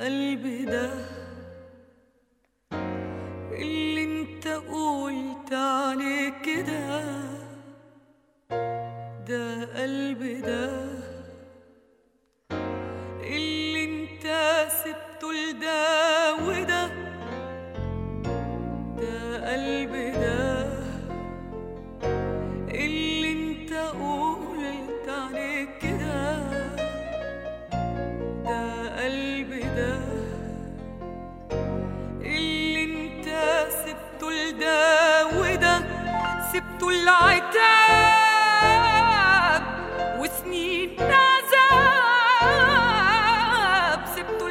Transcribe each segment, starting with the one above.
قلبي ده اللي انت قلت عليه كده، ده قلبي ده اللي انت سبته لده وده، ده قلبي ده اللي انت قلت عليه كده، ده قلبي ده اللي انت سبته لده وده، سبته العتاب وسنين عذاب، سبته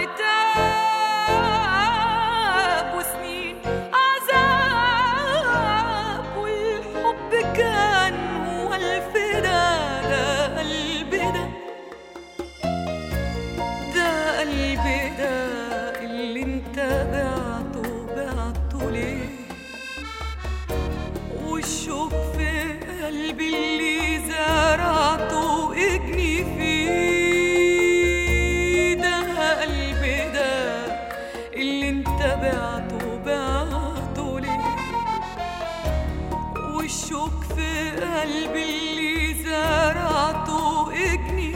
العتاب وسنين عذاب، والحب كان هو الفدا، ده قلبي ده، ده قلبي ده اللي انت بعته ليه، والشوق في قلبي اللي زرعته اجني فيه، ده قلبي ده اللي انت بعته ليه، والشوق في قلبي اللي زرعته اجني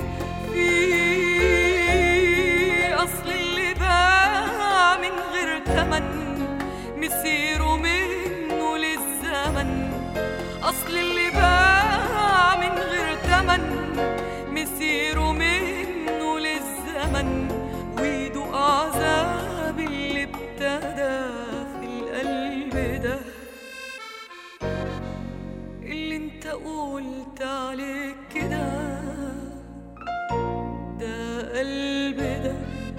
فيه، اصل اللي باع من غير تمن مسيره منه للزمن، أصل اللي باع من غير تمن مسيره منه للزمن، ويدوق عذاب اللي ابتدى في القلب ده، اللي انت قلت عليه كده، ده قلبي ده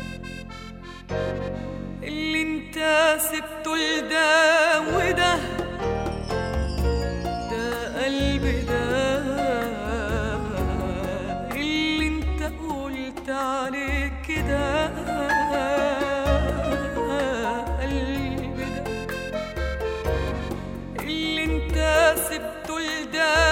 اللي انت سبته لده وده، ده قلبي ده اللي انت قلت عليه كده، قلبي ده اللي انت سبته لده